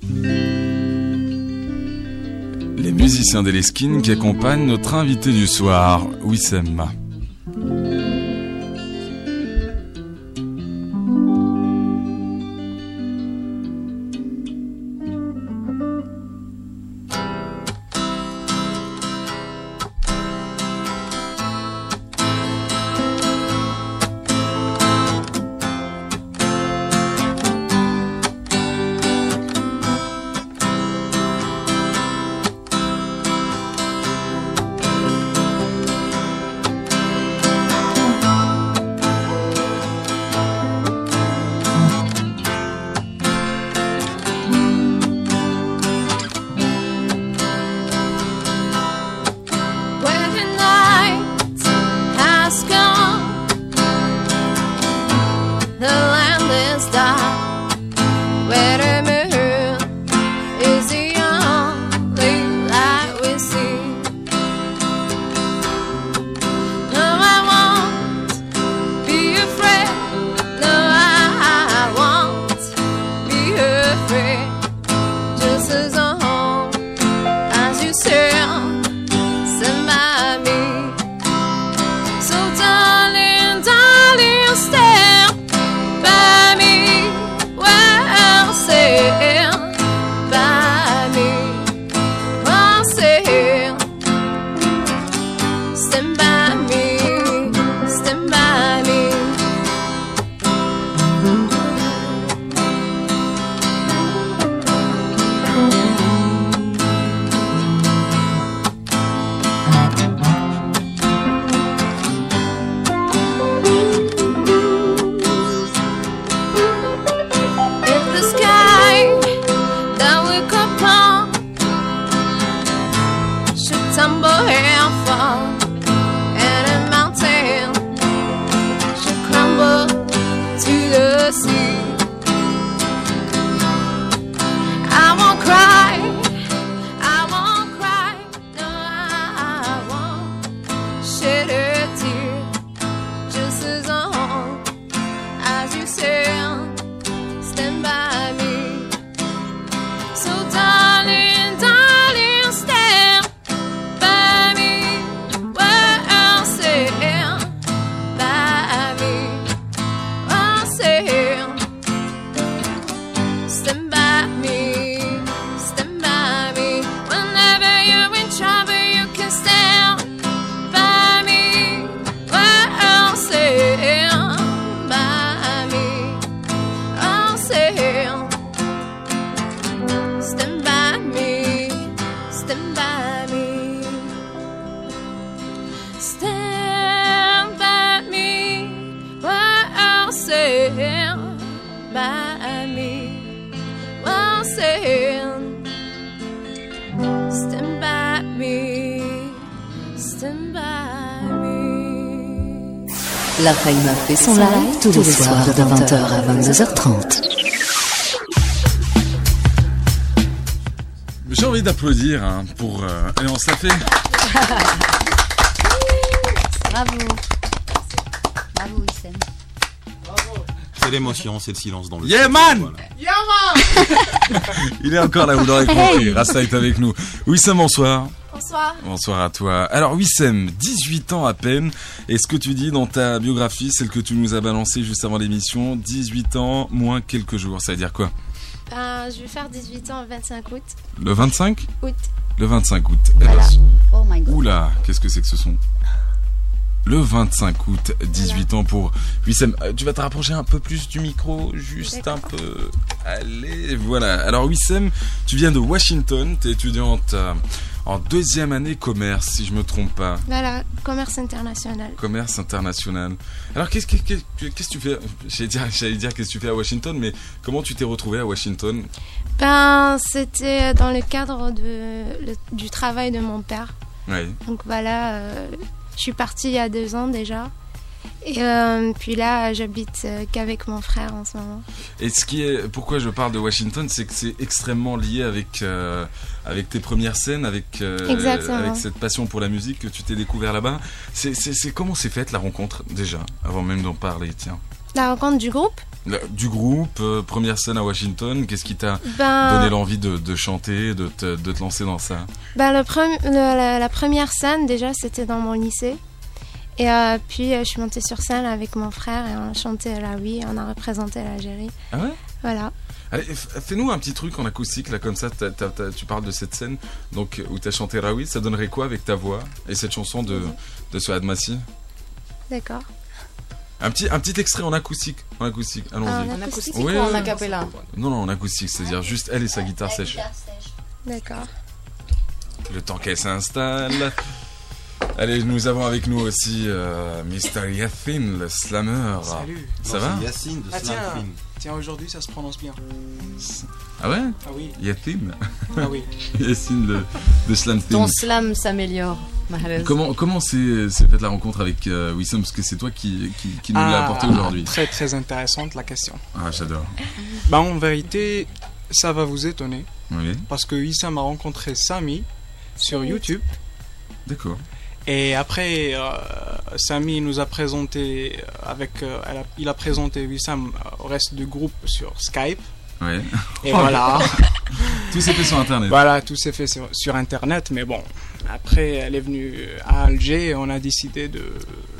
Les musiciens d'Eleskine qui accompagnent notre invité du soir, Wissem. La Faïma fait son live tous les soirs de 20h à 22h30. J'ai envie d'applaudir pour... Allez, on se la fait. Bravo. Bravo, Wissem. C'est l'émotion, c'est le silence dans le... Yeah, man! Voilà. Yeah, man! Il est encore là, vous l'aurez compris. Rasta est avec nous. Wissem, bonsoir. Bonsoir. Bonsoir à toi. Alors Wissem, 18 ans à peine, et ce que tu dis dans ta biographie, celle que tu nous as balancée juste avant l'émission, 18 ans moins quelques jours, ça veut dire quoi? Je vais faire 18 ans le 25 août. Le 25 Août. Le 25 août. Voilà. Oh my god. Oula, qu'est-ce que c'est que ce son? Le 25 août, 18 ans pour Wissem. Tu vas te rapprocher un peu plus du micro, juste D'accord. un peu. Allez, voilà. Alors Wissem, tu viens de Washington, tu es étudiante en deuxième année commerce, si je me trompe pas. Voilà, commerce international. Commerce international. Alors qu'est-ce que tu fais? J'allais dire qu'est-ce que tu fais à Washington, mais comment tu t'es retrouvé à Washington? C'était dans le cadre du travail de mon père. Oui. Donc voilà, je suis partie il y a 2 ans déjà. Et puis là, j'habite qu'avec mon frère en ce moment. Et pourquoi je parle de Washington, c'est que c'est extrêmement lié avec tes premières scènes, avec cette passion pour la musique que tu t'es découvert là-bas. C'est comment s'est faite la rencontre déjà, avant même d'en parler, tiens. La rencontre du groupe? Du groupe, première scène à Washington, qu'est-ce qui t'a donné l'envie de chanter, de te lancer dans ça? La première scène, déjà, c'était dans mon lycée. Et puis, je suis montée sur scène avec mon frère et on a chanté la oui, on a représenté l'Algérie. Ah ouais? Voilà. Allez, fais-nous un petit truc en acoustique, là, comme ça, tu parles de cette scène donc, où tu as chanté Raoui, ça donnerait quoi avec ta voix et cette chanson de Souad Massi? D'accord. Un petit extrait en acoustique, allons-y. En acoustique Oui, ou en acapella? Non, en acoustique, c'est-à-dire juste elle et sa guitare sèche. D'accord. Le temps qu'elle s'installe. Allez, nous avons avec nous aussi Mr. Yathin, le slammer. Salut. Ça va? Yacine de Slam Queen. Tiens, aujourd'hui ça se prononce bien. Ah ouais? Ah oui. Yathin. Ah oui. Yacine de Slam Thin. Ton slam s'améliore. Mahrez. Comment s'est faite la rencontre avec Wissam? Parce que c'est toi qui nous l'a apporté aujourd'hui. Très très intéressante la question. Ah, j'adore. En vérité, ça va vous étonner. Oui. Parce que Wissam a rencontré Samy sur YouTube. D'accord. Et après, Samy nous a présenté il a présenté Wissam au reste du groupe sur Skype. Ouais. Et voilà. Tout s'est fait sur Internet. Voilà, tout s'est fait sur Internet. Mais bon, après, elle est venue à Alger et on a décidé de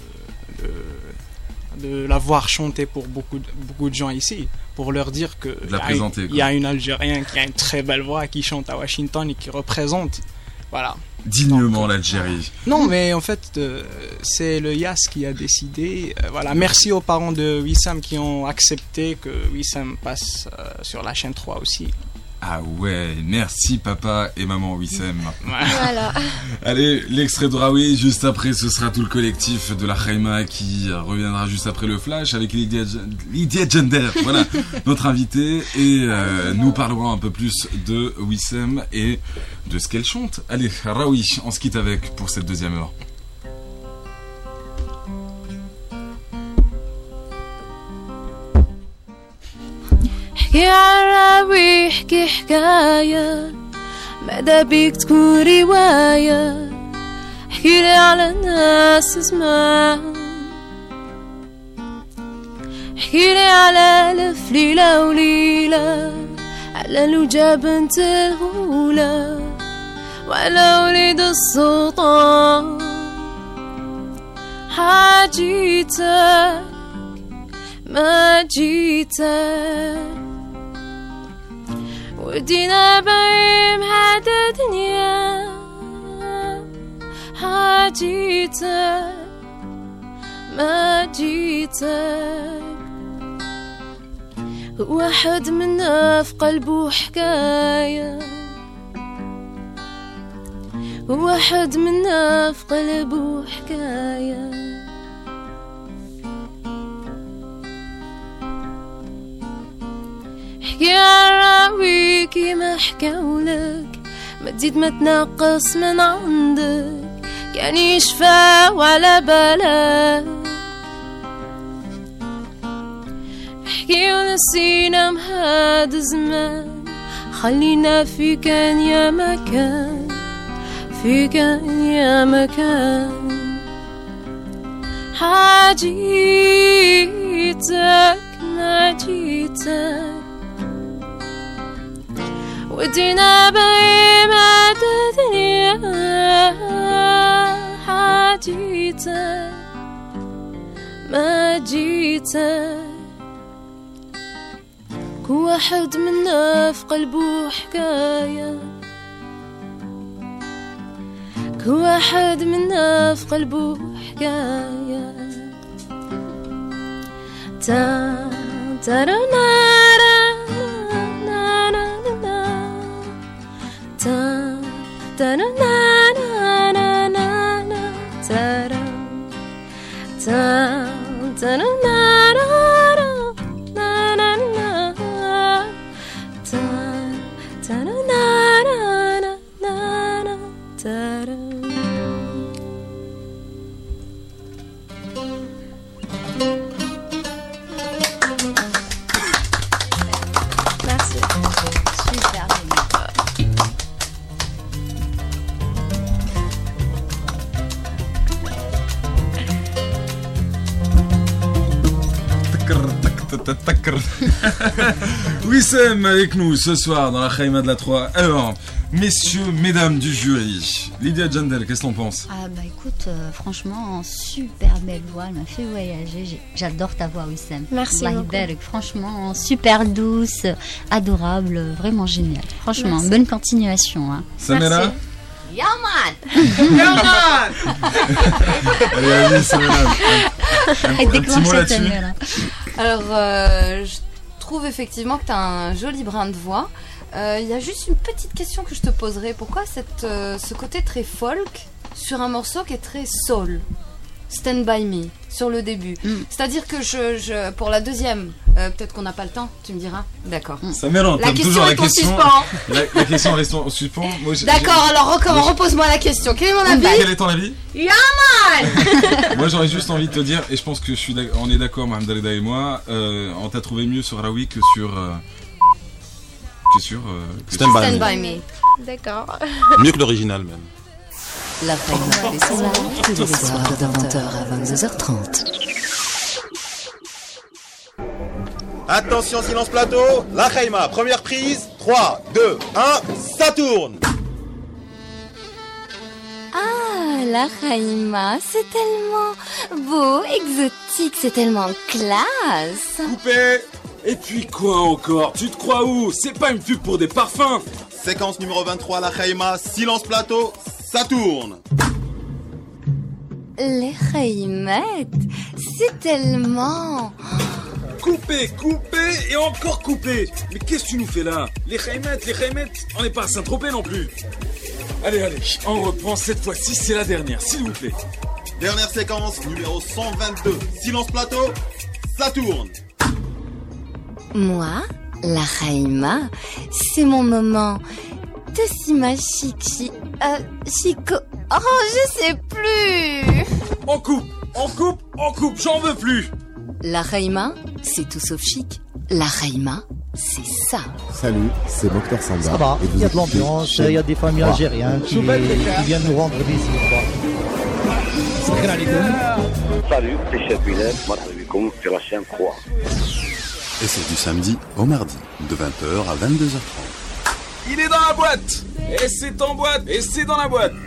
la voir chanter pour beaucoup de gens ici. Pour leur dire que il y a une Algérienne qui a une très belle voix, qui chante à Washington et qui représente. Voilà. Dignement l'Algérie. Non, mais en fait, c'est le YAS qui a décidé. Voilà, merci aux parents de Wissam qui ont accepté que Wissam passe sur la chaîne 3 aussi. Ah ouais, merci papa et maman Wissem. Voilà. Allez, l'extrait de Raoui, juste après ce sera tout le collectif de la Khaïma qui reviendra juste après le flash avec Lydia Gender, voilà, notre invitée, et nous parlerons un peu plus de Wissem et de ce qu'elle chante. Allez, Raoui, on se quitte avec pour cette deuxième heure. احكي عالراوي احكي حكاية ماذا بيك تكون رواية احكي لي على الناس اسمع احكي لي على ألف ليلة وليلة على الوجا بنت الغولة وعلى وليد السلطان حاجيتك ما جيتك ودينا بعيم هذا دنيا حاجيتك ما جيتك واحد منا في قلبه حكاية واحد منا في قلبه حكاية احكي عالراوي كيما حكاولك ما تزيد ما تنقص من عندك كان يشفى وعلى بالك احكي ونسينا مهاد الزمان خلينا في كان يا مكان في كان يا مكان حاجيتك ما جيتك ودينا بعيم هاد الدنيا حاجيتك ما جيتك كل واحد منا في قلبه حكاية كل واحد منا في قلبه حكاية تا ترى نارا تا ترى نارا ترى تا ترى نارا Wissem avec nous ce soir dans la Khaïma de la 3. Alors, messieurs, mesdames du jury, Lydia Jandel, qu'est-ce que t'en penses? Ah bah écoute, franchement, super belle voix, elle m'a fait voyager. J'adore ta voix, Wissem. Merci Allah beaucoup. Barak. Franchement, super douce, adorable, vraiment génial. Franchement, Merci. bonne continuation. Hein. Samira? Yaman. Allez, vas-y, Samira. Un petit mot là-dessus. Alors, je trouve effectivement que tu as un joli brin de voix. Il y a juste une petite question que je te poserai. Pourquoi ce côté très folk sur un morceau qui est très soul? Stand By Me, sur le début. C'est-à-dire que pour la deuxième, peut-être qu'on n'a pas le temps, tu me diras. D'accord. Samira, on La t'aime question toujours la est en question. suspens. La question reste en suspens. Moi, D'accord, alors repose-moi la question. Quel est mon avis? Quel est ton avis? Yaman. Moi, j'aurais juste envie de te dire, et je pense que on est d'accord, Mohamed Aleda et moi, on t'a trouvé mieux sur Raoui que sur. Stand by Stand me. By Me. D'accord. Mieux que l'original même. La Khaïma fait son live tous les soirs de 20h à 22h30. Attention, silence plateau, la Khaïma, première prise, 3, 2, 1, ça tourne. Ah, la Khaïma, c'est tellement beau, exotique, c'est tellement classe. Coupé. Et puis quoi encore? Tu te crois où? C'est pas une pub pour des parfums. Séquence numéro 23, la Khaïma, silence plateau, ça tourne. Les Khaïmettes, c'est tellement... Coupé, coupé et encore coupé. Mais qu'est-ce que tu nous fais là? Les Khaïmettes, on n'est pas à Saint-Tropez non plus. Allez, on reprend cette fois-ci, c'est la dernière, s'il vous plaît. Dernière séquence, numéro 122, silence plateau, ça tourne. Moi, la Khaïma, c'est mon moment de Sima Chico... Oh, je sais plus. On coupe, j'en veux plus. La Khaïma, c'est tout sauf chic. La Khaïma, c'est ça. Salut, c'est Mokhtar Sanda. Ça va, il y a de l'ambiance, il y a des familles algériennes qui viennent nous rendre visite. Salut, c'est Chef Bilal, marhaba sur la chaîne 3. Et c'est du samedi au mardi, de 20h à 22h30. Il est dans la boîte. Et c'est en boîte. Et c'est dans la boîte.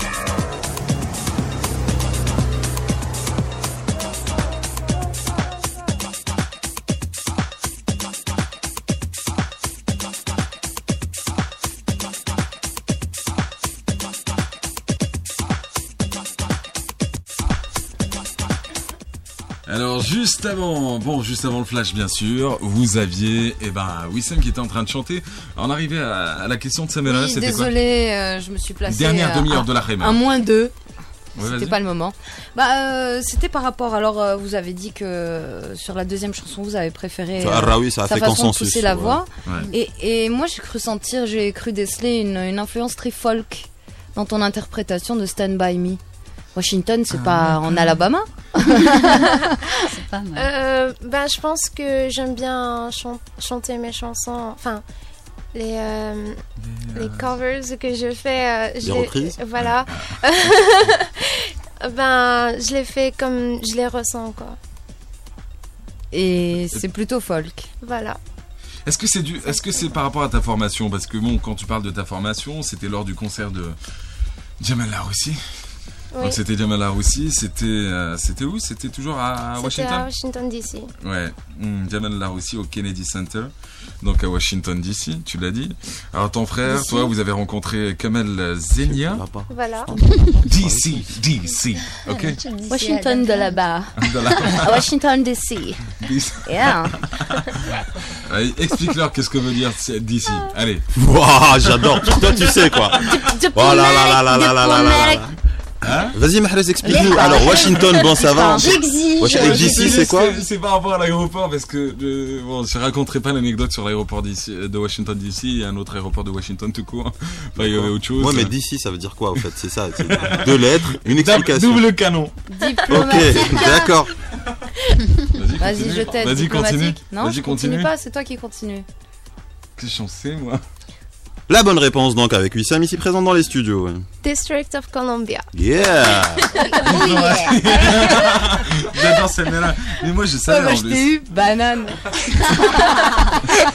Alors juste avant le flash bien sûr, vous aviez Wissem qui était en train de chanter. On arrivait à la question de Samira, Oui, c'était désolée, je me suis placée dernière demi-heure de la Khaïma. Un -2. Ouais, c'était vas-y. pas le moment. C'était par rapport. Alors, vous avez dit que sur la deuxième chanson, vous avez préféré Raoui, ça a sa fait façon consensus. de pousser la Ouais. voix. Ouais. Et moi, j'ai cru déceler une influence très folk dans ton interprétation de Stand By Me. Washington, c'est pas en Alabama. C'est pas mal. Je pense que j'aime bien chanter mes chansons. Enfin, les covers que je fais. Les reprises. Voilà. Je les fais comme je les ressens, quoi. Et c'est plutôt folk. Voilà. Est-ce que c'est par rapport à ta formation? Parce que bon, quand tu parles de ta formation, c'était lors du concert de Jamal Laroussi. Oui. Donc c'était Jamal Laroussi, c'était où? C'était toujours à C'était Washington? à Washington DC. Ouais, Jamal Laroussi au Kennedy Center, donc à Washington DC, tu l'as dit. Alors ton frère, DC. toi, vous avez rencontré Kamel Zenia. Voilà. DC, ok. Washington de là-bas. À Washington DC. Yeah. Allez, explique-leur qu'est-ce que veut dire DC. Allez. Waouh, j'adore. Toi, tu sais quoi. Oh là là là là là là là là. Hein? Vas-y, Mahrez, explique-nous. Alors, Washington, bon, ça va. Washington DC, c'est quoi? C'est par rapport à l'aéroport, parce que je raconterai pas l'anecdote sur l'aéroport de Washington DC et un autre aéroport de Washington tout court. Enfin, il y avait autre chose. Ouais, mais DC, ça veut dire quoi, au fait? C'est ça. C'est 2 lettres, une explication. Double canon. Diplomatique. Ok, d'accord. Vas-y, je t'aide. Vas-y, continue. Diplomatique. Non, Vas-y, je continue continue. pas, c'est toi qui continue. Qu'est-ce que j'en sais, moi? La bonne réponse, donc, avec Wissam, ici présent dans les studios. Ouais. District of Columbia. Yeah! J'adore celle-là. Mais moi, je savais en je plus. t'ai eu, banane.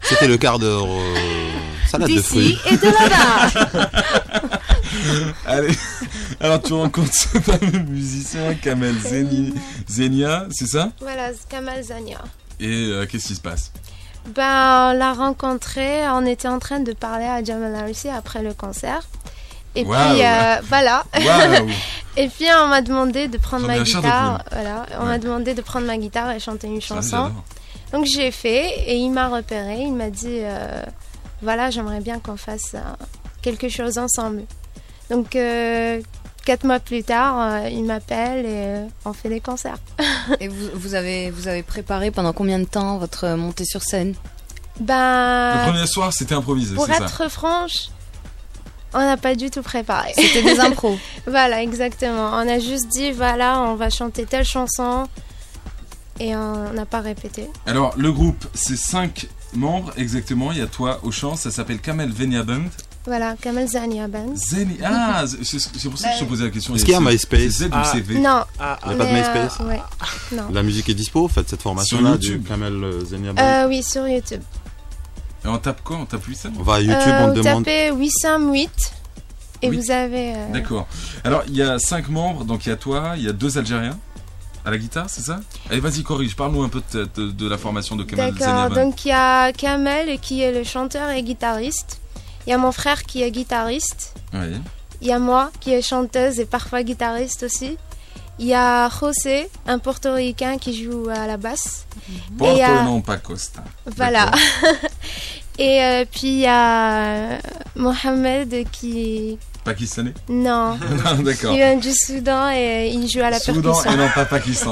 C'était le quart d'heure salade de fruits. D'ici et de là-bas. Allez, alors tu rencontres ce fameux musicien, Kamel Zenia, c'est ça? Voilà, Kamel Zenia. Et qu'est-ce qui se passe? Ben, on l'a rencontré, on était en train de parler à Jamal Harisi après le concert. Et Wow. puis, voilà. Waouh. Et puis, on m'a demandé de prendre J'en ai ma un chair de guitare. poule. Voilà, on Ouais. m'a demandé de prendre ma guitare et chanter une Ça, chanson. j'adore. Donc, j'ai fait et il m'a repéré. Il m'a dit voilà, j'aimerais bien qu'on fasse quelque chose ensemble. Donc, 4 mois plus tard, il m'appelle et on fait des concerts. Et vous avez préparé pendant combien de temps votre montée sur scène? Ben, Le premier soir, c'était improvisé, pour c'est ça? être franche, on n'a pas du tout préparé. C'était des impros. Voilà, exactement. On a juste dit, voilà, on va chanter telle chanson et on n'a pas répété. Alors, le groupe, c'est 5 membres exactement. Il y a toi au chant, ça s'appelle Kamel Zenia Band. Voilà, Kamel Zenia Band. Ah, c'est pour ça que je te posais la question. Est-ce qu'il y a MySpace? C'est Z ou c'est V? Non. Il n'y a pas de MySpace? Ouais, non. La musique est dispo, faites cette formation-là Sur du YouTube. Kamel Zenia Band. Oui, sur YouTube. Et on tape quoi? On tape Wissam? On va à YouTube, on Vous demande. tapez Wissam 8 et Oui. vous avez... D'accord. Alors, il y a 5 membres, donc il y a toi, il y a 2 Algériens à la guitare, c'est ça? Allez, vas-y, corrige, parle-nous un peu de la formation de Kamel Zenia D'accord, Band. donc il y a Kamel qui est le chanteur et guitariste. Il y a mon frère qui est guitariste. Oui. Il y a moi qui est chanteuse et parfois guitariste aussi. Il y a José, un portoricain qui joue à la basse. Porto Et, et non pas Costa. Voilà. D'accord. Et puis il y a Mohamed qui... Pakistanais? Non. Ah, d'accord. Il vient du Soudan et il joue à la Soudan percussion. et non pas Pakistan.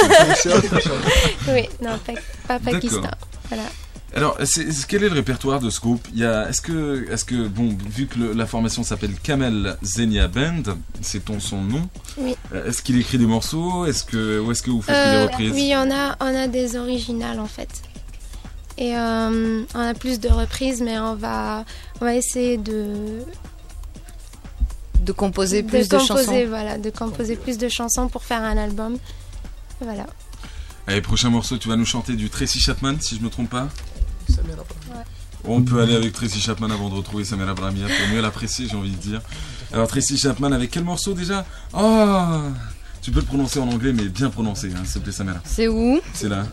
Oui, non, pas Pakistan. D'accord. Voilà. Alors, quel est le répertoire de ce groupe? Est-ce que bon, vu que la formation s'appelle Kamel Zenia Band, c'est son nom. Oui. Est-ce qu'il écrit des morceaux? Où est-ce que vous faites que des reprises? Oui, on a des originales en fait. Et on a plus de reprises, mais on va essayer de composer plus de chansons. Voilà, de composer plus de chansons pour faire un album. Voilà. Allez, prochain morceau, tu vas nous chanter du Tracy Chapman, si je me trompe pas. On peut aller avec Tracy Chapman avant de retrouver Samira Bramia pour mieux l'apprécier, j'ai envie de dire. Alors Tracy Chapman avec quel morceau déjà? Oh, tu peux le prononcer en anglais, mais bien prononcé, hein, s'il te plaît, Samira. C'est où? C'est là.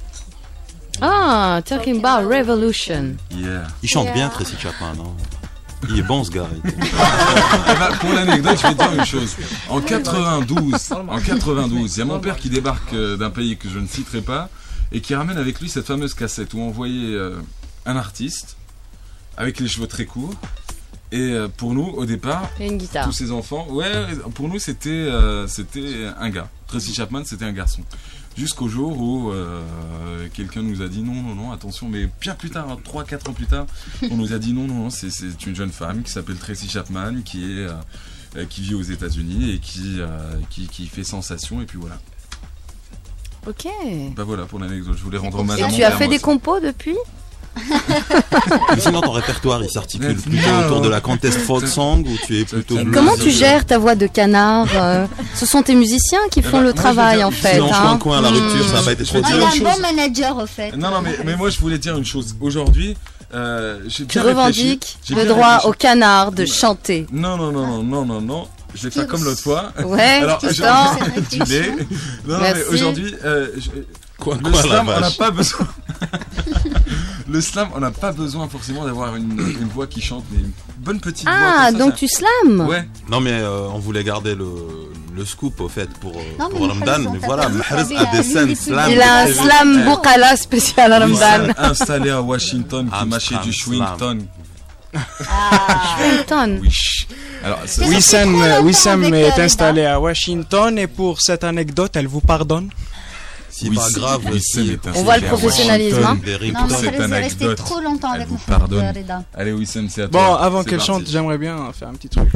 Ah, Talking About Revolution. Yeah. Il chante bien, Tracy Chapman. Hein. Il est bon, ce gars. Pour l'anecdote, je vais te dire une chose. En 92, il y a mon père qui débarque d'un pays que je ne citerai pas et qui ramène avec lui cette fameuse cassette où on voyait un artiste avec les cheveux très courts. Et pour nous, au départ, et une guitare. Tous ces enfants, pour nous c'était un gars. Tracy Chapman, c'était un garçon. Jusqu'au jour où quelqu'un nous a dit non, attention, mais bien plus tard, 3-4 ans plus tard, on nous a dit non, c'est une jeune femme qui s'appelle Tracy Chapman, qui vit aux États-Unis et qui fait sensation, et puis voilà. Ok. Bah voilà pour l'anecdote, je voulais rendre hommage à mon Et tu as père, fait moi des compos depuis? Mais sinon, ton répertoire, il s'articule plutôt autour de la contest folk song ou tu es plutôt... Comment tu gères ta voix de canard? Ce sont tes musiciens qui font le travail en fait. Sinon, un coin à la rupture, ça va pas être trop Il a un bon manager au fait. Non, mais moi je voulais dire une chose. Aujourd'hui, j'ai Tu bien revendiques réfléchi. le droit au canard de chanter. Non. Je vais faire comme l'autre fois. Ouais, alors, tu je- sens. tu l'es. Non, Merci. mais aujourd'hui, le slam, on n'a pas besoin. Le slam, on n'a pas besoin forcément d'avoir une voix qui chante, mais une bonne petite voix. Ah, comme ça, donc ça- tu slams? Ouais. Non, mais on voulait garder le scoop au fait pour Non, mais Ramadan, Mahrez, mais on voilà, t'a Mahrez fait a des l'une scènes des slam. Il a un slam Boukala spécial à Ramadan. Installé à Washington, qui mâchait du Schwington. Schwington. Oui. Alors, Wissam est installé à Washington et pour cette anecdote, elle vous pardonne? C'est pas grave, On voit le professionnalisme. Hein. Non, mais Mahrez est resté trop longtemps avec nous. Pardonne. Allez, Wissam, c'est à toi. Bon, avant C'est qu'elle parti. chante, j'aimerais bien faire un petit truc.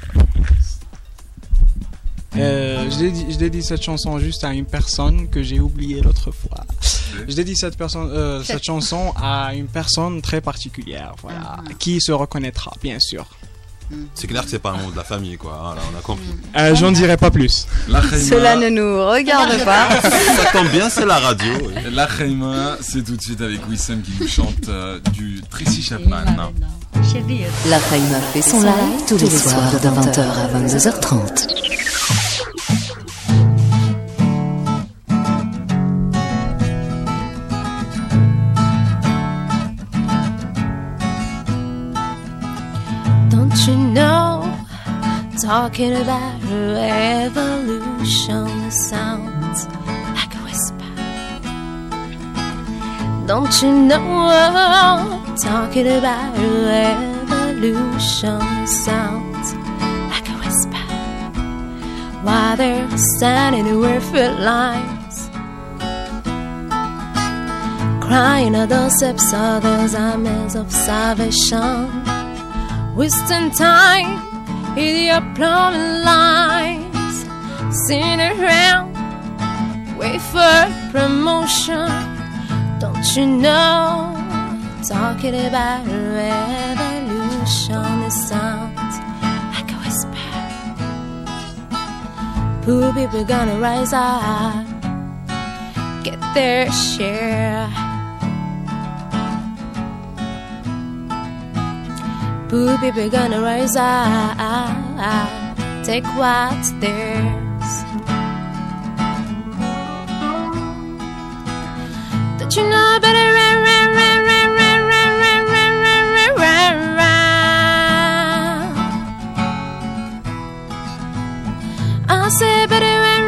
Je dédie cette chanson juste à une personne que j'ai oubliée l'autre fois. Je dédie cette chanson à une personne très particulière, voilà, qui se reconnaîtra, bien sûr. C'est clair que c'est pas un nom de la famille, quoi. Voilà, on a compris. J'en dirai pas plus. Cela ne nous regarde pas. Ça tombe bien, c'est la radio. Oui. La Khaïma, c'est tout de suite avec Wissem qui nous chante du Tracy Chapman. La Khaïma fait son live tous les soirs de 20h à 22h30. Don't you know, talking about revolution sounds like a whisper. Don't you know, talking about revolution sounds like a whisper. While they're standing in foot lines, crying out those steps, all those armies of salvation. Wasting time in your plumbing lines, sitting around, wait for promotion. Don't you know, talking about revolution, it sounds like a whisper. Poor people gonna rise up, get their share. Poor people gonna rise up, take what's theirs. Don't you know better? I say better.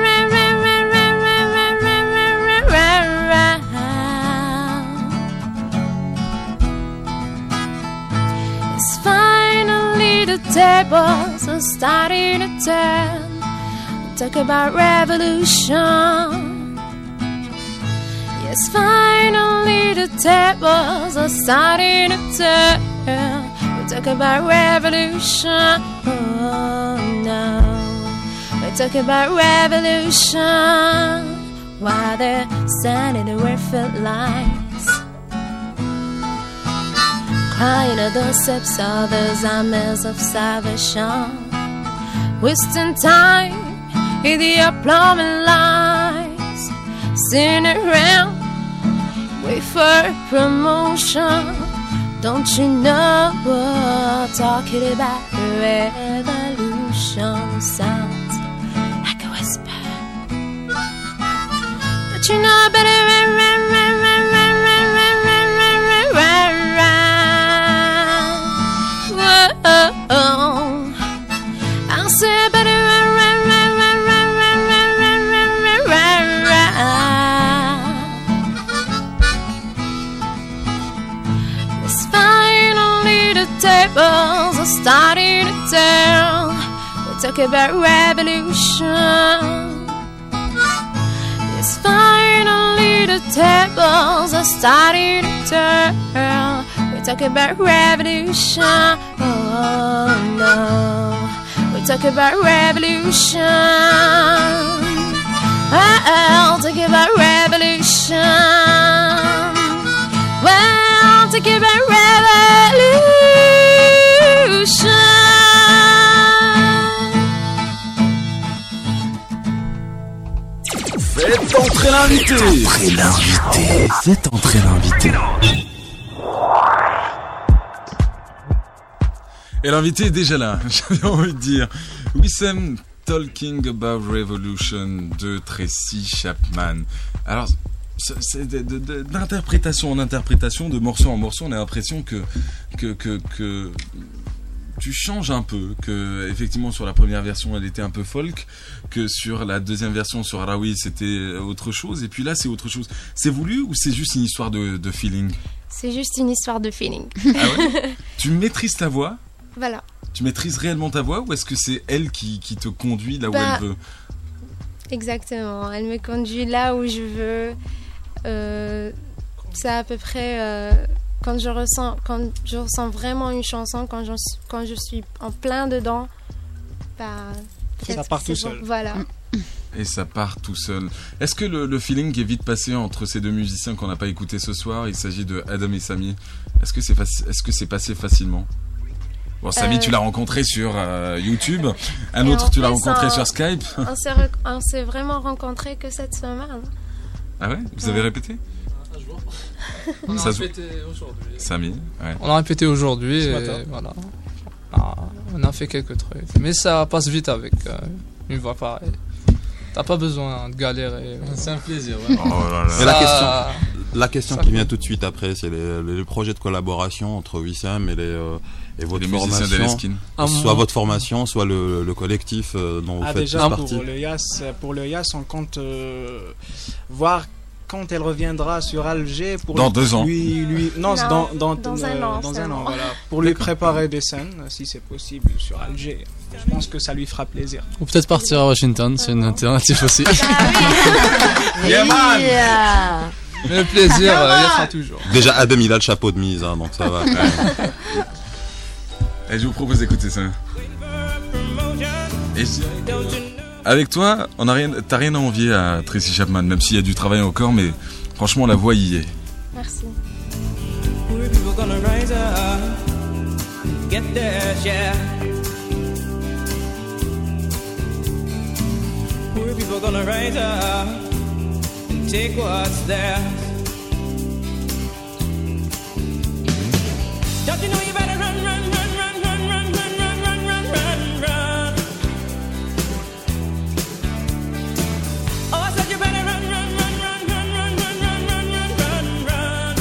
Tables are starting to turn. Talk about revolution. Yes, finally the tables are starting to turn. We talk about revolution. Oh no, we talk about revolution. While they're standing in where felt lines, crying at the steps of those armies of salvation. Wasting time in the plumbing lines, sitting around, wait for promotion. Don't you know what talking about revolution sounds like a whisper? Don't you know better? I'll say better. Yes, finally the tables are starting to turn. We talk about revolution. Yes, finally the tables are starting to turn. We talk about revolution. Oh no, we talk about revolution. Well, talk about revolution. Well, talk about revolution. Faites entrer l'invité. Faites entrer l'invité. Et l'invité est déjà là, j'avais envie de dire. Wissem Talking About Revolution de Tracy Chapman. Alors, c'est d'interprétation en interprétation, de morceau en morceau, on a l'impression que tu changes un peu, que effectivement sur la première version elle était un peu folk, que sur la deuxième version sur Araoui c'était autre chose, et puis là c'est autre chose. C'est voulu ou c'est juste une histoire de feeling? C'est juste une histoire de feeling. Ah ouais? Tu maîtrises ta voix? Voilà. Tu maîtrises réellement ta voix ou est-ce que c'est elle qui te conduit là où elle veut? Exactement, elle me conduit là où je veux. C'est à peu près quand je ressens vraiment une chanson, quand je suis en plein dedans, ça part tout seul. Voilà. Et ça part tout seul. Est-ce que le feeling est vite passé entre ces deux musiciens qu'on n'a pas écouté ce soir? Il s'agit de Adam et Sami. Est-ce que c'est passé facilement? Bon, Samy, tu l'as rencontré sur YouTube. Un autre, tu l'as rencontré sur Skype. On s'est vraiment rencontrés que cette semaine. Ah ouais? Vous avez répété? On a répété aujourd'hui. Samy, ouais. On a répété aujourd'hui et voilà. On a fait quelques trucs. Mais ça passe vite avec une voix pareille. T'as pas besoin de galérer. C'est un plaisir. Ouais. Oh là là. Et la question qui vient tout de suite après, c'est les projets de collaboration entre Wissam et votre formation. Soit votre formation, soit le collectif dont vous faites déjà, partie. Pour le YAS, on compte voir quand elle reviendra sur Alger pour dans 2 ans. Dans un an, voilà, pour lui préparer des scènes, si c'est possible, sur Alger. Je pense que ça lui fera plaisir. Ou peut-être partir à Washington, c'est une alternative aussi. Mais le plaisir, il y sera toujours. Déjà, Adam, il a le chapeau de mise, hein, donc ça va. Et je vous propose d'écouter ça. Et avec toi, t'as rien à envier à Tracy Chapman, même s'il y a du travail encore, mais franchement, la voix y est. Merci. Poor people gonna rise up and take what's theirs. Don't you know you better run, run, run, run, run, run, run, run, run, run, run, run. Oh, I said you better run, run, run, run, run, run, run, run, run, run, run, run.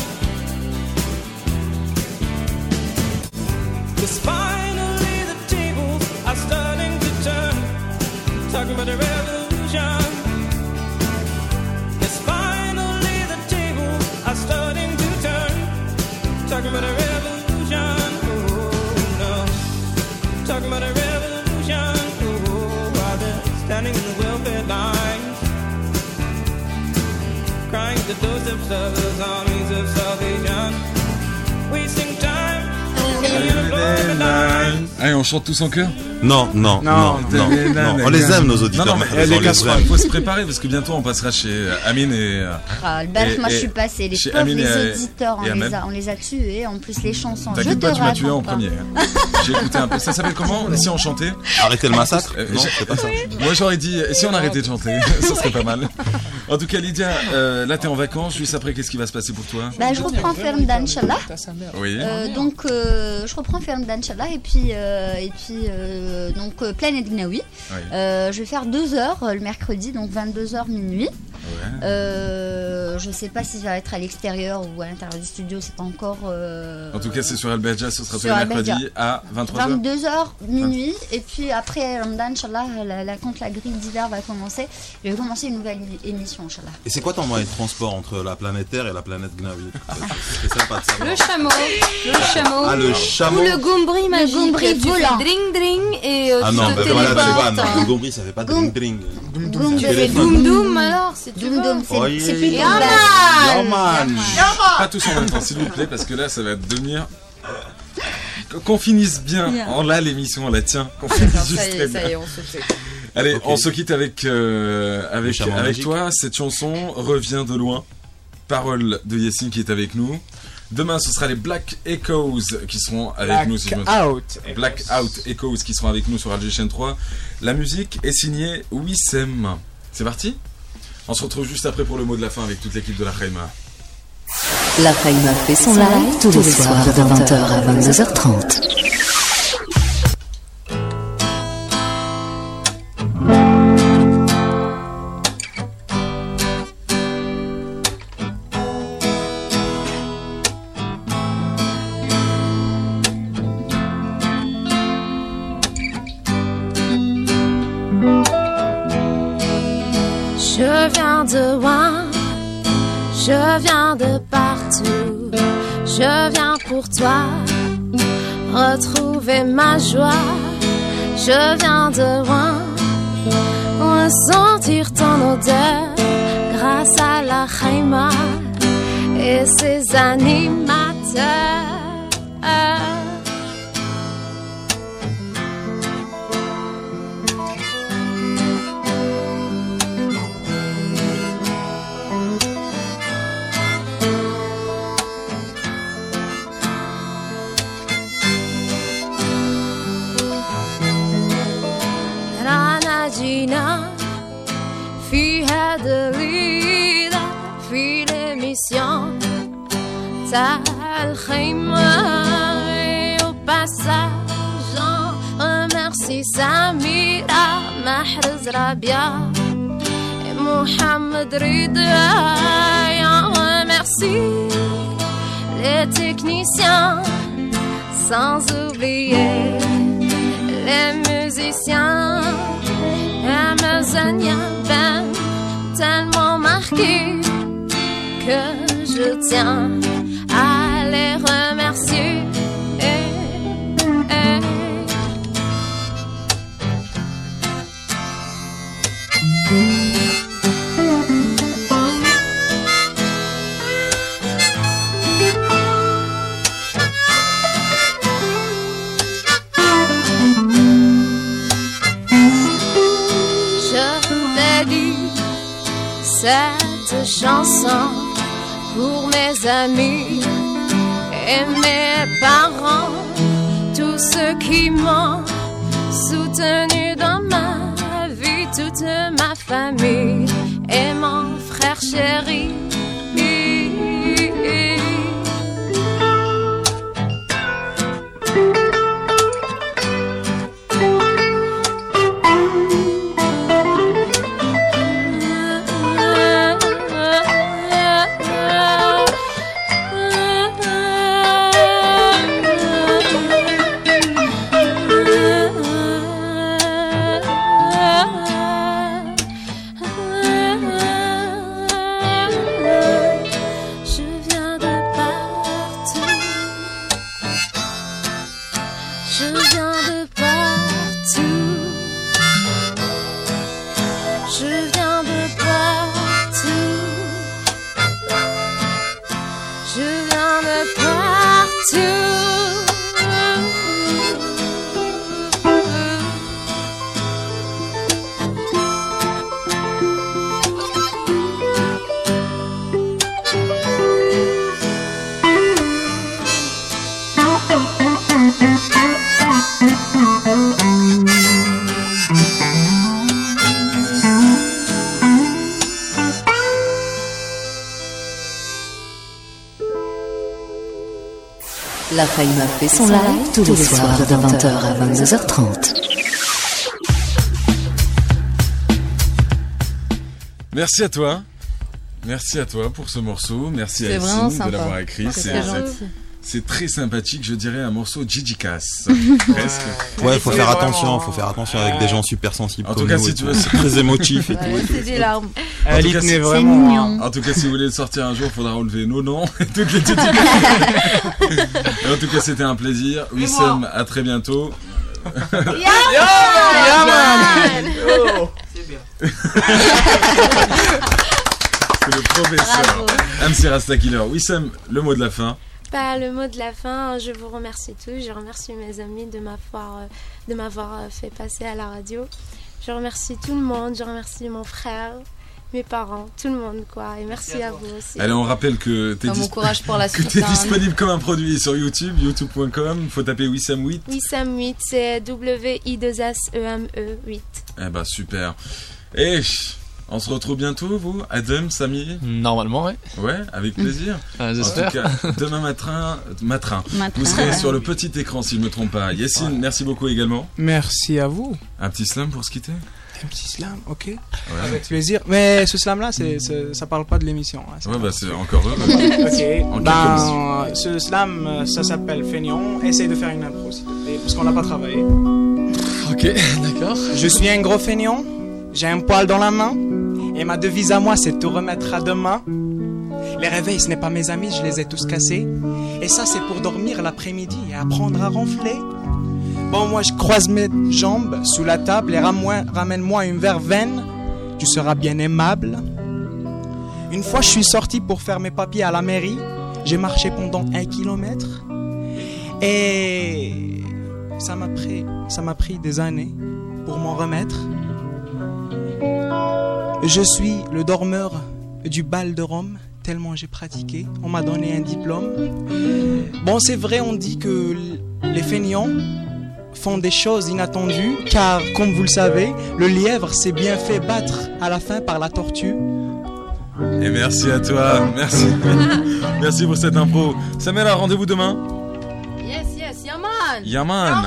'Cause finally the tables are starting to turn. Talking about the revolution. Yes, finally the tables are starting to turn. Talking about a revolution. Oh no. Talking about a revolution. Oh, while they're standing in the welfare lines, crying at the doorsteps of those armies of salvation, wasting time. Allez, on chante tous en chœur? Non. On les aime, nos auditeurs. Non, mais il faut se préparer parce que bientôt on passera chez Amine et. Moi je suis passé. Les pauvres, les auditeurs, on les a tués. En plus, les chansons. T'inquiète pas, tu m'as tué en premier. J'ai écouté un peu. Ça s'appelle comment? Si on chantait? Arrêtez le massacre? Non, c'est pas ça. Moi j'aurais dit, si on arrêtait de chanter, ça serait pas mal. En tout cas, Lydia, là t'es en vacances. Juste après, qu'est-ce qui va se passer pour toi? Je reprends Ferme d'Inch'Allah. Oui. Donc, je reprends Ferme d'Inch'Allah et puis donc Planète Gnaoui. Oui. Je vais faire 2 heures le mercredi, donc 22h minuit. Ouais. Je sais pas si ça va être à l'extérieur ou à l'intérieur du studio, c'est pas encore. En tout cas, c'est sur Al-Bahja, ce sera tous les mercredis à 23h. 22h minuit, et puis après Ramadan, Inch'Allah, quand la grille d'hiver va commencer, je vais commencer une nouvelle émission, Inch'Allah. Et c'est quoi ton moyen de transport entre la planète Terre et la planète Gnaoui? C'est sympa de savoir. Le chameau. Ah, le chameau. Ou le gombri magique. Le gombri volant. Dring dring et ah non, ben voilà, tu vois, non, le gombri ça fait pas dring dring. Doum doum alors, si tu veux. C'est plutôt Yaman. Pas tous en même temps, s'il vous plaît, parce que là, ça va devenir. Qu'on finisse bien. En là, l'émission, on la tient. Qu'on finisse juste très bien. Ça y est, on se fait. Allez, on se quitte avec toi. Cette chanson revient de loin. Parole de Yessine qui est avec nous. Demain, ce sera les Black Echoes qui seront avec nous. Black Out Echoes qui seront avec nous sur Alger Chaîne 3. La musique est signée Wissem. C'est parti? On se retrouve juste après pour le mot de la fin avec toute l'équipe de la Khaïma. La Khaïma fait son live tous les soirs de 20h à 22h30. Je viens de loin, je viens de partout, je viens pour toi, retrouver ma joie. Je viens de loin, ressentir ton odeur, grâce à la Khaïma et ses animateurs. Al Khaima. Et au passage, j'en remercie Samira, Mahrez Rabia et Mohamed Rida. Et on remercie les techniciens, sans oublier les musiciens. Amazonia Ben, tellement marqué que je tiens à les remercier. Cette chanson pour mes amis et mes parents, tous ceux qui m'ont soutenu dans ma vie, toute ma famille et mon frère chéri. La Khaïma fait son live tous les soirs de 20h à 22h30. Merci à toi. Merci à toi pour ce morceau. Merci à Yassine de l'avoir écrit. C'est très sympathique, je dirais un morceau Jijikass. Presque. Ouais, faut faire attention avec des gens super sensibles. En tout cas, si tu veux, c'est très émotif et tout. C'est des larmes. C'est vraiment. En tout cas, si vous voulez le sortir un jour, il faudra enlever nos noms et toutes les Jijikass. En tout cas, c'était un plaisir. Wissem, à très bientôt. Yaman! C'est bien. C'est le professeur MC Rastakiller. Wissem, le mot de la fin. Le mot de la fin, je vous remercie tous. Je remercie mes amis de m'avoir fait passer à la radio. Je remercie tout le monde. Je remercie mon frère, mes parents, tout le monde, quoi. Et merci à vous aussi. Allez, on rappelle que t'es disponible comme un produit sur YouTube, youtube.com. Faut taper Wissem 8. Wissem 8, c'est W-I-2-S-E-M-E 8. Eh ben, super. Et on se retrouve bientôt, vous, Adam, Samy? Normalement, ouais. Ouais, avec plaisir. J'espère. En tout cas, demain matin, vous serez sur le petit écran, si je ne me trompe pas. Yassine, merci beaucoup également. Merci à vous. Un petit slam pour se quitter? Un petit slam, ok. Ouais. Avec plaisir. Mais ce slam-là, ça parle pas de l'émission. Hein, ouais, c'est encore heureux. Ok. Ce slam, ça s'appelle Feignant. Essaye de faire une impro, s'il te plaît, parce qu'on n'a pas travaillé. Ok, d'accord. Je suis un gros feignant. J'ai un poil dans la main. Et ma devise à moi, c'est te remettre à demain. Les réveils, ce n'est pas mes amis, je les ai tous cassés. Et ça, c'est pour dormir l'après-midi et apprendre à ronfler. Bon, moi, je croise mes jambes sous la table et ramène-moi une verveine. Tu seras bien aimable. Une fois, je suis sorti pour faire mes papiers à la mairie. J'ai marché pendant 1 kilomètre. Et ça m'a pris des années pour m'en remettre. Je suis le dormeur du bal de Rome, tellement j'ai pratiqué. On m'a donné un diplôme. Bon, c'est vrai, on dit que les feignants font des choses inattendues, car, comme vous le savez, le lièvre s'est bien fait battre à la fin par la tortue. Et merci à toi, merci. Merci pour cette impro. Samira, rendez-vous demain. Yes, Yaman. Yaman.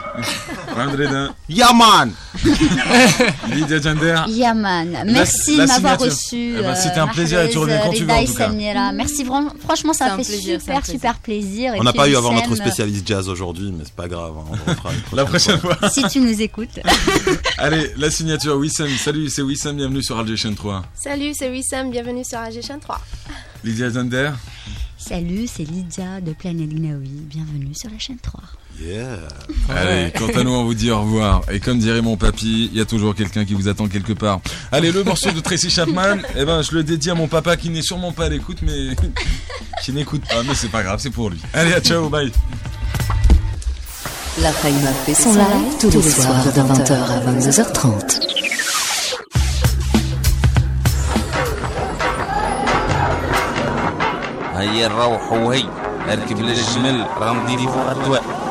Yaman. Lydia Gender. Yaman. Merci de m'avoir reçu. C'était un plaisir et tu reviens quand tu veux en tout cas. Merci, franchement ça fait super plaisir. On n'a pas eu à avoir notre spécialiste jazz aujourd'hui, mais c'est pas grave. Hein, on fera la prochaine fois. Si tu nous écoutes. Allez, la signature Wissem. Salut, c'est Wissem, bienvenue sur Alger Chaîne 3. Salut, c'est Wissem, bienvenue sur Alger Chaîne 3. Lydia Gender. Salut, c'est Lydia de Planète Gnaoui, bienvenue sur la chaîne 3. Yeah. Allez, quant à nous, on vous dit au revoir. Et comme dirait mon papy, il y a toujours quelqu'un qui vous attend quelque part. Allez, le morceau de Tracy Chapman, je le dédie à mon papa qui n'est sûrement pas à l'écoute, mais qui n'écoute pas. Mais c'est pas grave, c'est pour lui. Allez, ciao, bye. La Khaïma fait son live tous les soirs de 20h à 22h30. هيا نروحوا وهي اركب للجمل راه مديري فوق الدواء